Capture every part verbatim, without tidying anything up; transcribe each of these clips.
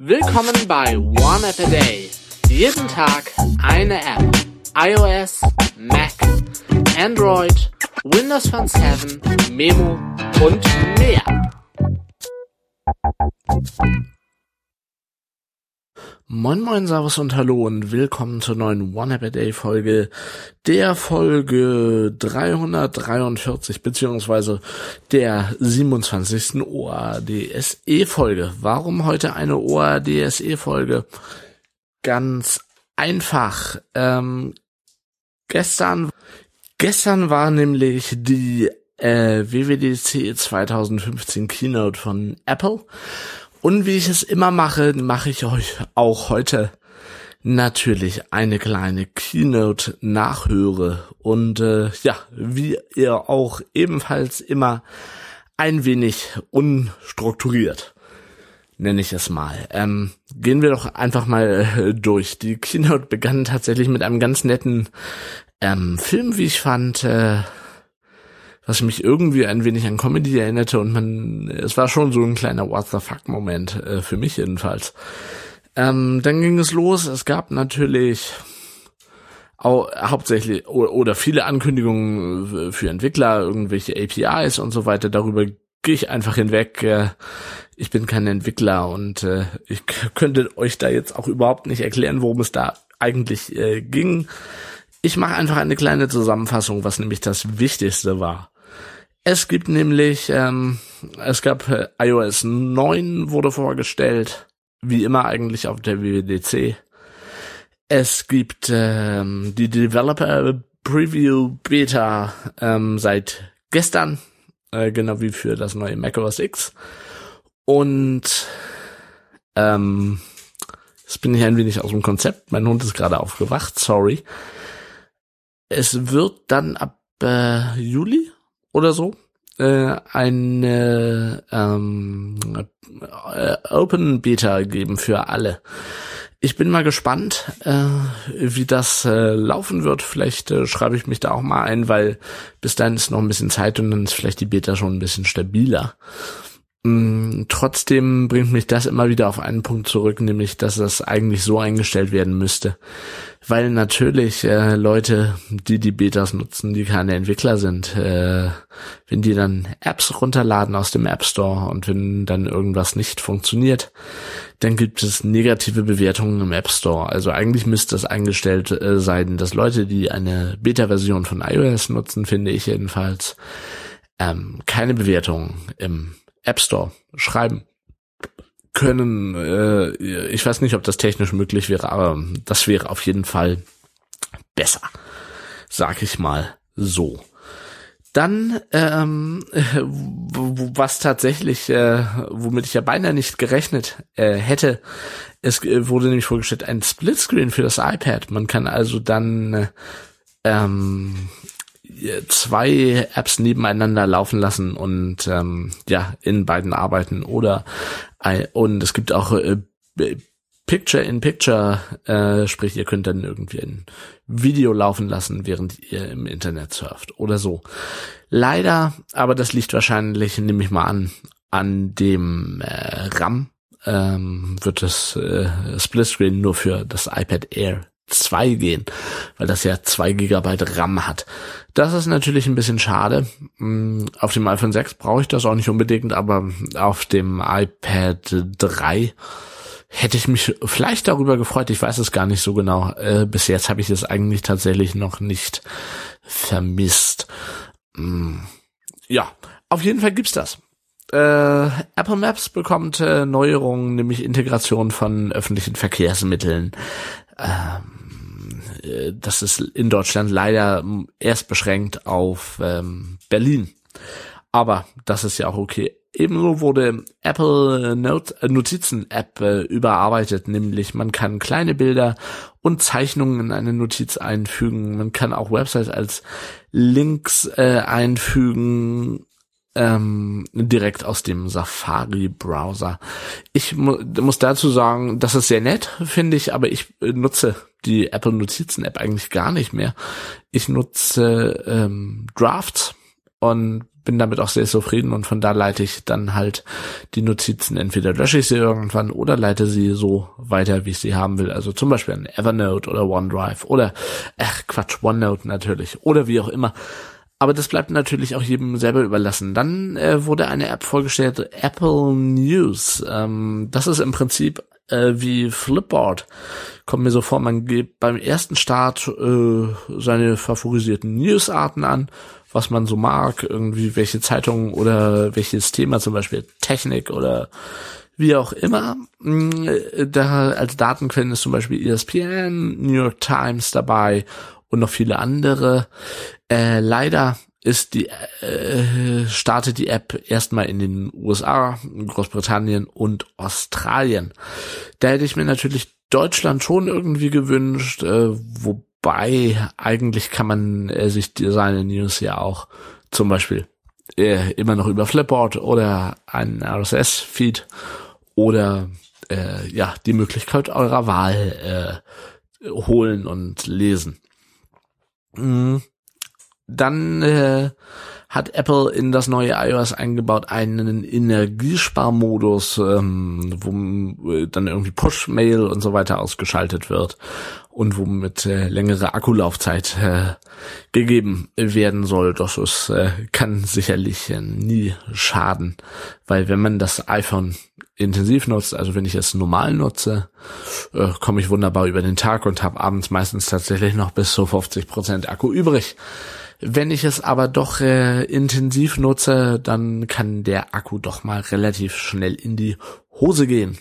Willkommen bei One App a Day. Jeden Tag eine App. iOS, Mac, Android, Windows Phone sieben, Memo und mehr. Moin moin, servus und hallo und willkommen zur neuen One App a Day Folge, der Folge dreihundertdreiundvierzig beziehungsweise der siebenundzwanzigsten O A D S E Folge. Warum heute eine O A D S E Folge? Ganz einfach. Ähm, gestern, gestern war nämlich die äh, W W D C zwanzig fünfzehn Keynote von Apple. Und wie ich es immer mache, mache ich euch auch heute natürlich eine kleine Keynote nachhöre. Und äh, ja, wie ihr auch ebenfalls immer ein wenig unstrukturiert, nenne ich es mal. Ähm, gehen wir doch einfach mal äh, durch. Die Keynote begann tatsächlich mit einem ganz netten ähm, Film, wie ich fand, äh, was mich irgendwie ein wenig an Comedy erinnerte, und man, es war schon so ein kleiner What the fuck Moment, äh, für mich jedenfalls. Ähm, dann ging es los, es gab natürlich auch hauptsächlich oder, oder viele Ankündigungen für Entwickler, irgendwelche A P Is und so weiter, darüber gehe ich einfach hinweg. Äh, ich bin kein Entwickler und äh, ich k- könnte euch da jetzt auch überhaupt nicht erklären, worum es da eigentlich äh, ging. Ich mache einfach eine kleine Zusammenfassung, was nämlich das Wichtigste war. Es gibt nämlich, ähm, es gab äh, iOS neun wurde vorgestellt, wie immer eigentlich auf der W W D C. Es gibt ähm, die Developer Preview Beta ähm, seit gestern, äh, genau wie für das neue macOS X. Und ähm, jetzt bin ich ein wenig aus dem Konzept, mein Hund ist gerade aufgewacht, sorry. Es wird dann ab äh, Juli oder so äh, eine ähm, äh, Open Beta geben für alle. Ich bin mal gespannt, äh, wie das äh, laufen wird. Vielleicht äh, schreibe ich mich da auch mal ein, weil bis dahin ist noch ein bisschen Zeit und dann ist vielleicht die Beta schon ein bisschen stabiler. Mm, trotzdem bringt mich das immer wieder auf einen Punkt zurück, nämlich, dass das eigentlich so eingestellt werden müsste. Weil natürlich äh, Leute, die die Betas nutzen, die keine Entwickler sind, äh, wenn die dann Apps runterladen aus dem App Store und wenn dann irgendwas nicht funktioniert, dann gibt es negative Bewertungen im App Store. Also eigentlich müsste es eingestellt äh, sein, dass Leute, die eine Beta-Version von iOS nutzen, finde ich jedenfalls, ähm, keine Bewertungen im App Store schreiben können. Äh, ich weiß nicht, ob das technisch möglich wäre, aber das wäre auf jeden Fall besser, sag ich mal so. Dann, ähm, was tatsächlich, äh, womit ich ja beinahe nicht gerechnet äh, hätte, es wurde nämlich vorgestellt, ein Splitscreen für das iPad. Man kann also dann äh, ähm, zwei Apps nebeneinander laufen lassen und ähm, ja in beiden arbeiten oder äh, und es gibt auch äh, Picture in Picture, äh, sprich ihr könnt dann irgendwie ein Video laufen lassen, während ihr im Internet surft oder so. Leider, aber das liegt wahrscheinlich, nehme ich mal an, an dem äh, RAM, ähm, wird das äh, Splitscreen nur für das iPad Air zwei gehen, weil das ja zwei Gigabyte RAM hat. Das ist natürlich ein bisschen schade. Auf dem iPhone sechs brauche ich das auch nicht unbedingt, aber auf dem iPad drei hätte ich mich vielleicht darüber gefreut. Ich weiß es gar nicht so genau. Äh, bis jetzt habe ich es eigentlich tatsächlich noch nicht vermisst. Ja, auf jeden Fall gibt's das. Äh, Apple Maps bekommt äh, Neuerungen, nämlich Integration von öffentlichen Verkehrsmitteln. Ähm, äh, das ist in Deutschland leider erst beschränkt auf ähm, Berlin. Aber das ist ja auch okay. Ebenso wurde Apple Note, äh, Notizen-App äh, überarbeitet, nämlich man kann kleine Bilder und Zeichnungen in eine Notiz einfügen. Man kann auch Websites als Links äh, einfügen, ähm, direkt aus dem Safari-Browser. Ich mu- muss dazu sagen, das ist sehr nett, finde ich, aber ich äh, nutze die Apple Notizen-App eigentlich gar nicht mehr. Ich nutze ähm, Drafts und bin damit auch sehr zufrieden, und von da leite ich dann halt die Notizen, entweder lösche ich sie irgendwann oder leite sie so weiter, wie ich sie haben will. Also zum Beispiel an Evernote oder OneDrive oder, ach Quatsch, OneNote natürlich oder wie auch immer. Aber das bleibt natürlich auch jedem selber überlassen. Dann äh, wurde eine App vorgestellt, Apple News. Ähm, das ist im Prinzip äh, wie Flipboard. Kommt mir so vor, man gibt beim ersten Start äh, seine favorisierten Newsarten an, was man so mag, irgendwie welche Zeitungen oder welches Thema, zum Beispiel Technik oder wie auch immer. Da als Datenquellen ist zum Beispiel E S P N, New York Times dabei und noch viele andere. Äh, leider ist die äh, startet die App erstmal in den U S A, Großbritannien und Australien. Da hätte ich mir natürlich Deutschland schon irgendwie gewünscht, äh, wo Bei, eigentlich kann man äh, sich seine News ja auch zum Beispiel äh, immer noch über Flipboard oder einen R S S-Feed oder äh, ja die Möglichkeit eurer Wahl äh, holen und lesen. Mhm. Dann äh, hat Apple in das neue iOS eingebaut einen Energiesparmodus, ähm, wo dann irgendwie Push-Mail und so weiter ausgeschaltet wird und womit äh, längere Akkulaufzeit äh, gegeben werden soll. Das ist, äh, kann sicherlich äh, nie schaden, weil wenn man das iPhone intensiv nutzt, also wenn ich es normal nutze, äh, komme ich wunderbar über den Tag und habe abends meistens tatsächlich noch bis zu fünfzig Prozent Akku übrig. Wenn ich es aber doch äh, intensiv nutze, dann kann der Akku doch mal relativ schnell in die Hose gehen.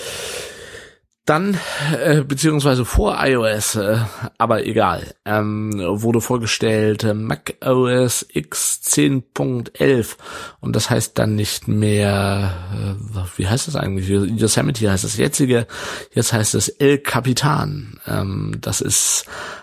Dann, äh, beziehungsweise vor iOS, äh, aber egal, ähm, wurde vorgestellt äh, macOS X zehn Punkt elf und das heißt dann nicht mehr, äh, wie heißt das eigentlich? Yosemite heißt das jetzige, jetzt heißt es El Capitan. Ähm, das ist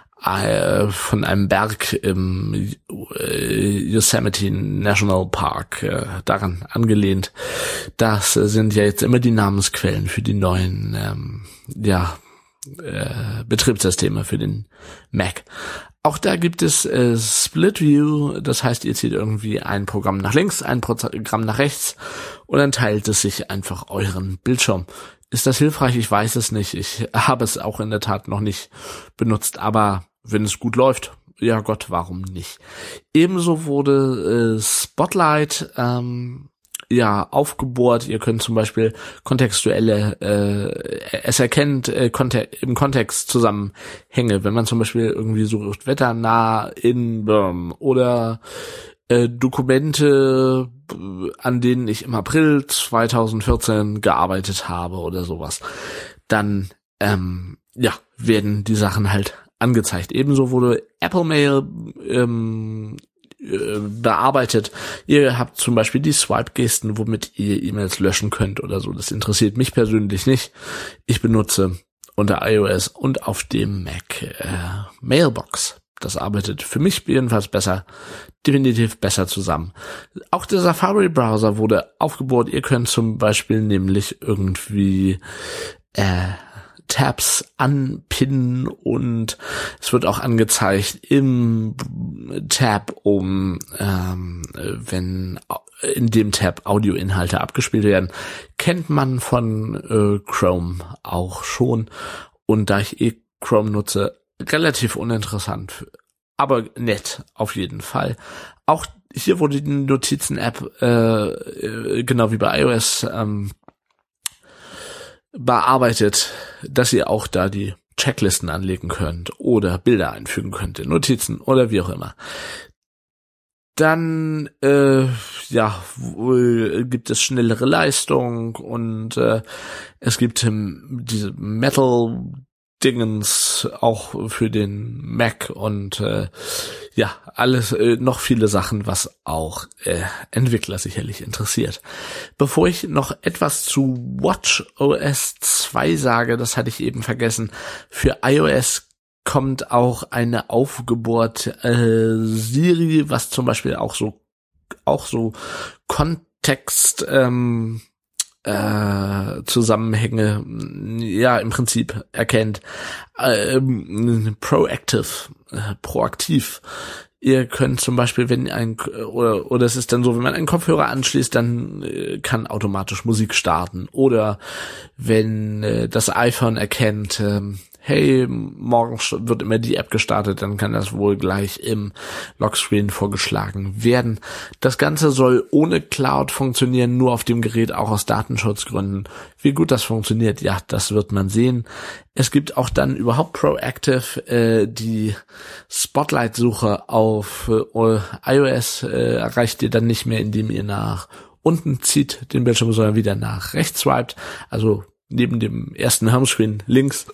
von einem Berg im Yosemite National Park, äh, daran angelehnt. Das äh, sind ja jetzt immer die Namensquellen für die neuen ähm, ja äh, Betriebssysteme für den Mac. Auch da gibt es äh, Split View, das heißt, ihr zieht irgendwie ein Programm nach links, ein Programm nach rechts und dann teilt es sich einfach euren Bildschirm. Ist das hilfreich? Ich weiß es nicht. Ich habe es auch in der Tat noch nicht benutzt, aber wenn es gut läuft, ja Gott, warum nicht? Ebenso wurde äh, Spotlight ähm, ja aufgebohrt. Ihr könnt zum Beispiel kontextuelle, äh, es erkennt äh, Konte- im Kontext Zusammenhänge. Wenn man zum Beispiel irgendwie sucht, wetternah in Birm oder äh, Dokumente, an denen ich im April zweitausendvierzehn gearbeitet habe oder sowas, dann ähm, ja werden die Sachen halt angezeigt. Ebenso wurde Apple Mail ähm, äh, bearbeitet. Ihr habt zum Beispiel die Swipe-Gesten, womit ihr E-Mails löschen könnt oder so. Das interessiert mich persönlich nicht. Ich benutze unter iOS und auf dem Mac äh, Mailbox. Das arbeitet für mich jedenfalls besser, definitiv besser zusammen. Auch der Safari-Browser wurde aufgebohrt. Ihr könnt zum Beispiel nämlich irgendwie äh, Tabs anpinnen und es wird auch angezeigt im Tab, um ähm, wenn in dem Tab Audioinhalte abgespielt werden. Kennt man von äh, Chrome auch schon, und da ich eh Chrome nutze, relativ uninteressant, aber nett auf jeden Fall. Auch hier wurde die Notizen-App äh, genau wie bei iOS ähm, bearbeitet, dass ihr auch da die Checklisten anlegen könnt oder Bilder einfügen könnt in Notizen oder wie auch immer. Dann äh, ja w- gibt es schnellere Leistung und äh, es gibt ähm, diese Metal Dingens auch für den Mac und äh, ja, alles, äh, noch viele Sachen, was auch äh, Entwickler sicherlich interessiert. Bevor ich noch etwas zu WatchOS zwei sage, das hatte ich eben vergessen, für iOS kommt auch eine aufgebohrte äh, Siri, was zum Beispiel auch so auch so Kontext ähm, äh, Zusammenhänge ja im Prinzip erkennt. Ähm, proactive, äh, proaktiv Ihr könnt zum Beispiel, wenn ein, oder, oder es ist dann so, wenn man einen Kopfhörer anschließt, dann äh, kann automatisch Musik starten. Oder wenn äh, das iPhone erkennt, äh, hey, morgen wird immer die App gestartet, dann kann das wohl gleich im Lockscreen vorgeschlagen werden. Das Ganze soll ohne Cloud funktionieren, nur auf dem Gerät, auch aus Datenschutzgründen. Wie gut das funktioniert, ja, das wird man sehen. Es gibt auch dann überhaupt Proactive, äh, die Spotlight-Suche auf äh, iOS äh, erreicht ihr dann nicht mehr, indem ihr nach unten zieht den Bildschirm, sondern wieder nach rechts swiped. Also neben dem ersten Homescreen links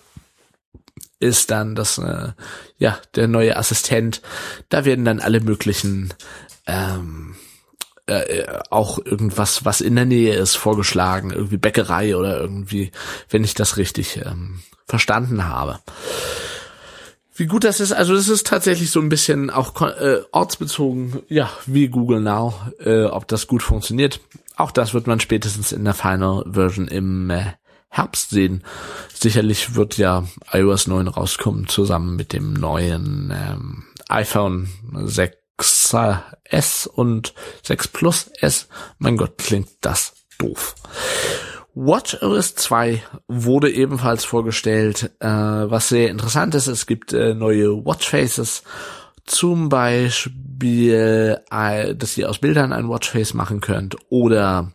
ist dann das, äh, ja, der neue Assistent. Da werden dann alle möglichen, ähm, äh, auch irgendwas, was in der Nähe ist, vorgeschlagen. Irgendwie Bäckerei oder irgendwie, wenn ich das richtig ähm, verstanden habe. Wie gut das ist, also das ist tatsächlich so ein bisschen auch äh, ortsbezogen, ja, wie Google Now, äh, ob das gut funktioniert. Auch das wird man spätestens in der Final Version im äh, Herbst sehen. Sicherlich wird ja iOS neun rauskommen, zusammen mit dem neuen ähm, iPhone sechs S und sechs Plus S. Mein Gott, klingt das doof. WatchOS zwei wurde ebenfalls vorgestellt, äh, was sehr interessant ist. Es gibt äh, neue Watchfaces, zum Beispiel, äh, dass ihr aus Bildern ein Watchface machen könnt oder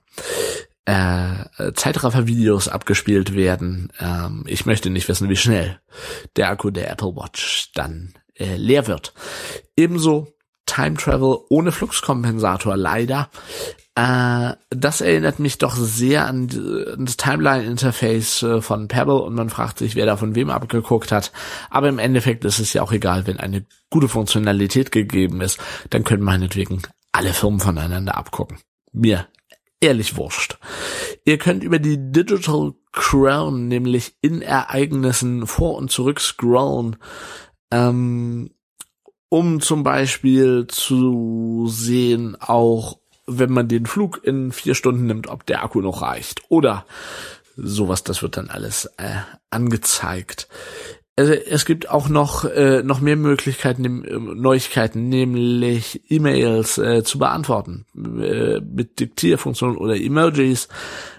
Äh, Zeitraffer-Videos abgespielt werden. Ähm, ich möchte nicht wissen, wie schnell der Akku der Apple Watch dann äh, leer wird. Ebenso Time Travel ohne Fluxkompensator, leider. Äh, das erinnert mich doch sehr an, an das Timeline-Interface äh, von Pebble und man fragt sich, wer da von wem abgeguckt hat. Aber im Endeffekt ist es ja auch egal, wenn eine gute Funktionalität gegeben ist, dann können meinetwegen alle Firmen voneinander abgucken. Mir ehrlich wurscht. Ihr könnt über die Digital Crown nämlich in Ereignissen vor und zurück scrollen, ähm, um zum Beispiel zu sehen, auch wenn man den Flug in vier Stunden nimmt, ob der Akku noch reicht. Oder sowas, das wird dann alles äh, angezeigt. Also es gibt auch noch äh, noch mehr Möglichkeiten, äh, Neuigkeiten, nämlich E-Mails äh, zu beantworten äh, mit Diktierfunktionen oder Emojis,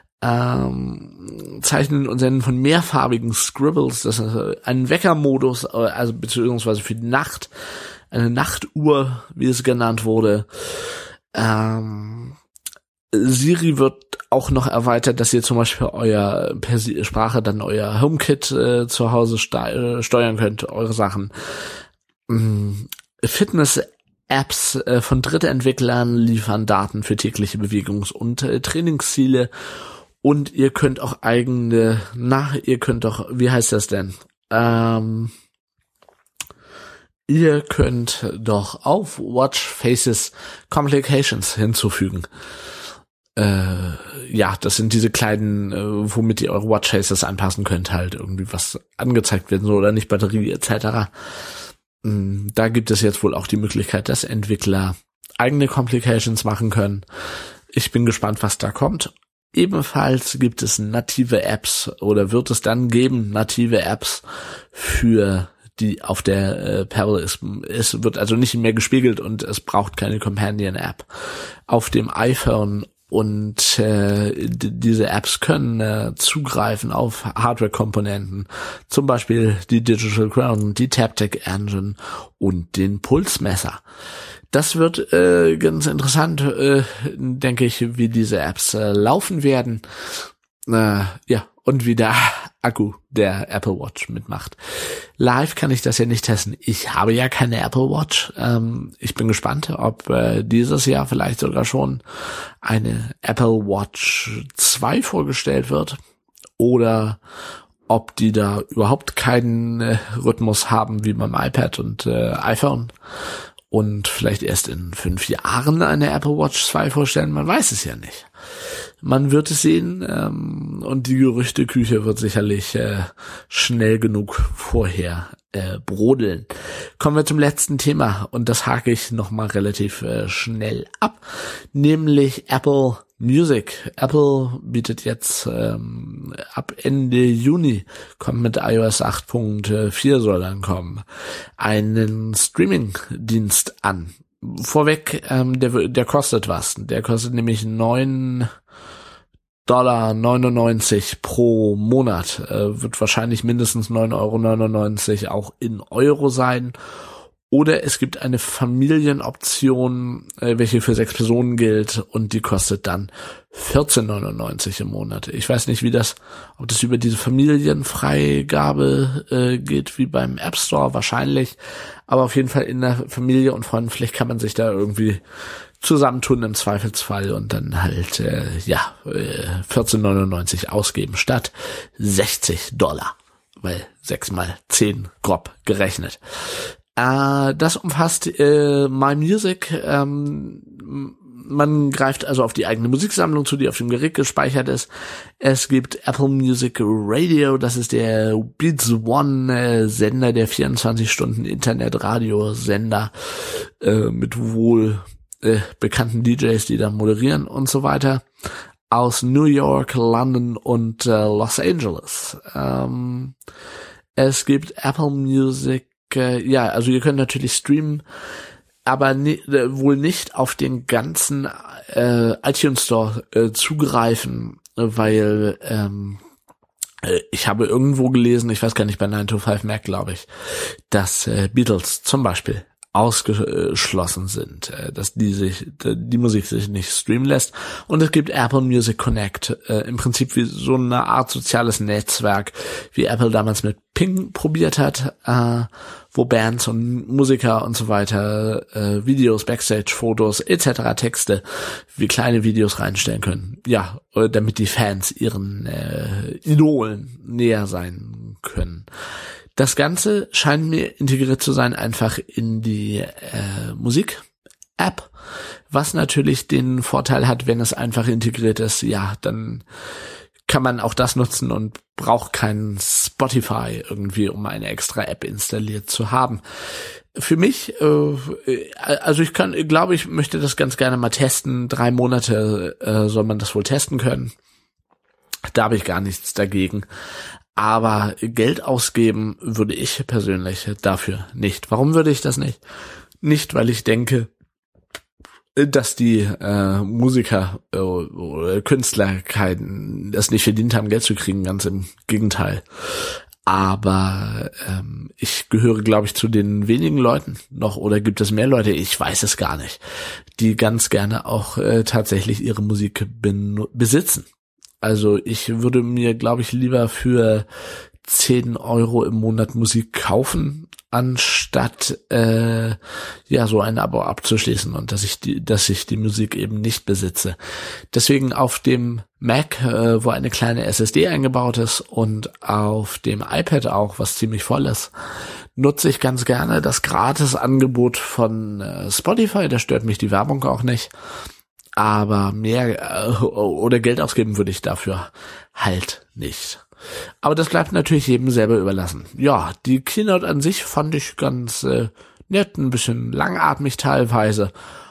ähm, Zeichnen und Senden von mehrfarbigen Scribbles, das ist äh, ein Weckermodus, äh, also beziehungsweise für die Nacht, eine Nachtuhr, wie es genannt wurde. Ähm, Siri wird auch noch erweitert, dass ihr zum Beispiel euer per Sprache dann euer HomeKit äh, zu Hause ste- steuern könnt, eure Sachen. Mm, Fitness-Apps äh, von Drittentwicklern liefern Daten für tägliche Bewegungs- und äh, Trainingsziele. Und ihr könnt auch eigene, na, ihr könnt doch, wie heißt das denn? Ähm, ihr könnt doch auf Watch Faces Complications hinzufügen. Äh, ja, das sind diese kleinen, äh, womit ihr eure Watchfaces anpassen könnt, halt irgendwie was angezeigt werden soll oder nicht, Batterie et cetera. Mm, da gibt es jetzt wohl auch die Möglichkeit, dass Entwickler eigene Complications machen können. Ich bin gespannt, was da kommt. Ebenfalls gibt es native Apps oder wird es dann geben, native Apps für die auf der äh, Pebble ist. Es wird also nicht mehr gespiegelt und es braucht keine Companion-App. Auf dem iPhone und äh, d- diese Apps können äh, zugreifen auf Hardware-Komponenten, zum Beispiel die Digital Crown, die Taptic Engine und den Pulsmesser. Das wird äh, ganz interessant, äh, denke ich, wie diese Apps äh, laufen werden. Äh, ja, und wie der Akku der Apple Watch mitmacht. Live kann ich das ja nicht testen. Ich habe ja keine Apple Watch. Ähm, ich bin gespannt, ob äh, dieses Jahr vielleicht sogar schon eine Apple Watch zwei vorgestellt wird oder ob die da überhaupt keinen äh, Rhythmus haben wie beim iPad und äh, iPhone und vielleicht erst in fünf Jahren eine Apple Watch zwei vorstellen. Man weiß es ja nicht. Man wird es sehen, ähm, und die Gerüchteküche wird sicherlich äh, schnell genug vorher äh, brodeln. Kommen wir zum letzten Thema und das hake ich nochmal relativ äh, schnell ab, nämlich Apple Music. Apple bietet jetzt ähm, ab Ende Juni, kommt mit iOS acht Punkt vier soll dann kommen, einen Streaming-Dienst an. Vorweg, ähm, der, der kostet was. Der kostet nämlich neun Dollar neunundneunzig pro Monat. Äh, wird wahrscheinlich mindestens neun Euro neunundneunzig auch in Euro sein. Oder es gibt eine Familienoption, äh, welche für sechs Personen gilt und die kostet dann vierzehn neunundneunzig im Monat. Ich weiß nicht, wie das, ob das über diese Familienfreigabe äh, geht, wie beim App Store, wahrscheinlich. Aber auf jeden Fall in der Familie und Freunden, vielleicht kann man sich da irgendwie zusammentun im Zweifelsfall und dann halt, äh, ja, äh, vierzehn neunundneunzig ausgeben statt sechzig Dollar. Weil sechs mal zehn grob gerechnet. Uh, das umfasst äh, My Music. Ähm, man greift also auf die eigene Musiksammlung zu, die auf dem Gerät gespeichert ist. Es gibt Apple Music Radio, das ist der Beats One äh, Sender, der vierundzwanzig Stunden Internetradiosender äh, mit wohl äh, bekannten D Js, die da moderieren und so weiter. Aus New York, London und äh, Los Angeles. Ähm, es gibt Apple Music. Ja, also ihr könnt natürlich streamen, aber ni- wohl nicht auf den ganzen äh, iTunes Store äh, zugreifen, weil ähm, äh, ich habe irgendwo gelesen, ich weiß gar nicht, bei nine to five Mac, glaube ich, dass äh, Beatles zum Beispiel ausgeschlossen sind, äh, dass die sich die Musik sich nicht streamen lässt. Und es gibt Apple Music Connect, äh, im Prinzip wie so eine Art soziales Netzwerk, wie Apple damals mit Ping probiert hat, äh, wo Bands und Musiker und so weiter äh, Videos, Backstage-Fotos et cetera, Texte wie kleine Videos reinstellen können. Ja, damit die Fans ihren äh, Idolen näher sein können. Das Ganze scheint mir integriert zu sein einfach in die äh, Musik-App, was natürlich den Vorteil hat, wenn es einfach integriert ist, ja, dann kann man auch das nutzen und braucht kein Spotify irgendwie, um eine extra App installiert zu haben. Für mich, äh, also ich kann, glaube ich, möchte das ganz gerne mal testen. Drei Monate äh, soll man das wohl testen können. Da habe ich gar nichts dagegen. Aber Geld ausgeben würde ich persönlich dafür nicht. Warum würde ich das nicht? Nicht, weil ich denke, dass die äh, Musiker äh, oder Künstler kein, das nicht verdient haben, Geld zu kriegen, ganz im Gegenteil. Aber ähm, ich gehöre, glaube ich, zu den wenigen Leuten noch, oder gibt es mehr Leute, ich weiß es gar nicht, die ganz gerne auch äh, tatsächlich ihre Musik ben- besitzen. Also ich würde mir, glaube ich, lieber für zehn Euro im Monat Musik kaufen, anstatt äh, ja so ein Abo abzuschließen und dass ich die, dass ich die Musik eben nicht besitze. Deswegen auf dem Mac, äh, wo eine kleine S S D eingebaut ist, und auf dem iPad auch, was ziemlich voll ist, nutze ich ganz gerne das Gratis-Angebot von äh, Spotify. Da stört mich die Werbung auch nicht. Aber mehr äh, oder Geld ausgeben würde ich dafür halt nicht. Aber das bleibt natürlich jedem selber überlassen. Ja, die Keynote an sich fand ich ganz äh, nett, ein bisschen langatmig teilweise,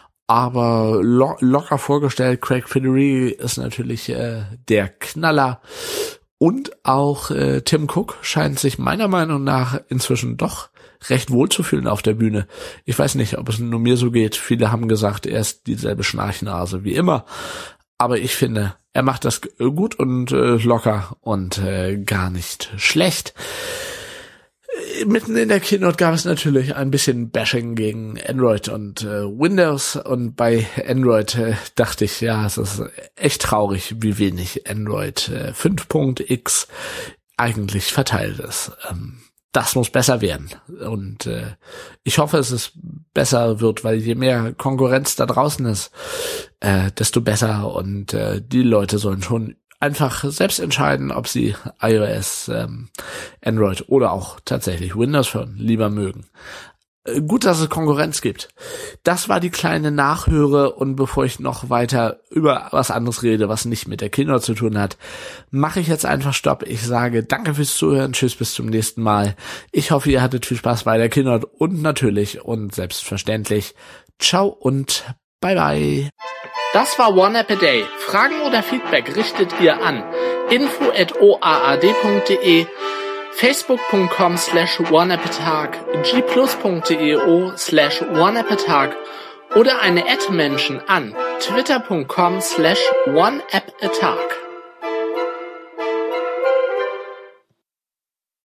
aber lo- locker vorgestellt. Craig Federighi ist natürlich äh, der Knaller. Und auch äh, Tim Cook scheint sich meiner Meinung nach inzwischen doch recht wohl zu fühlen auf der Bühne. Ich weiß nicht, ob es nur mir so geht. Viele haben gesagt, er ist dieselbe Schnarchnase wie immer. Aber ich finde, er macht das gut und äh, locker und äh, gar nicht schlecht. Mitten in der Keynote gab es natürlich ein bisschen Bashing gegen Android und äh, Windows. Und bei Android äh, dachte ich, ja, es ist echt traurig, wie wenig Android äh, fünf Punkt x eigentlich verteilt ist. Ähm, Das muss besser werden. Und äh, ich hoffe, dass es besser wird, weil je mehr Konkurrenz da draußen ist, äh, desto besser. Und äh, die Leute sollen schon einfach selbst entscheiden, ob sie iOS, ähm, Android oder auch tatsächlich Windows Phone lieber mögen. Äh, gut, dass es Konkurrenz gibt. Das war die kleine Nachhöre, und bevor ich noch weiter über was anderes rede, was nicht mit der Keynote zu tun hat, mache ich jetzt einfach Stopp. Ich sage danke fürs Zuhören, tschüss, bis zum nächsten Mal. Ich hoffe, ihr hattet viel Spaß bei der Keynote und natürlich und selbstverständlich ciao und bye bye. Das war One App a Day. Fragen oder Feedback richtet ihr an info at o a a d punkt d e, facebook.com slash oneappatag, gplus.deo slash oneappatag oder eine Ad-Menschen an twitter.com slash oneappatag.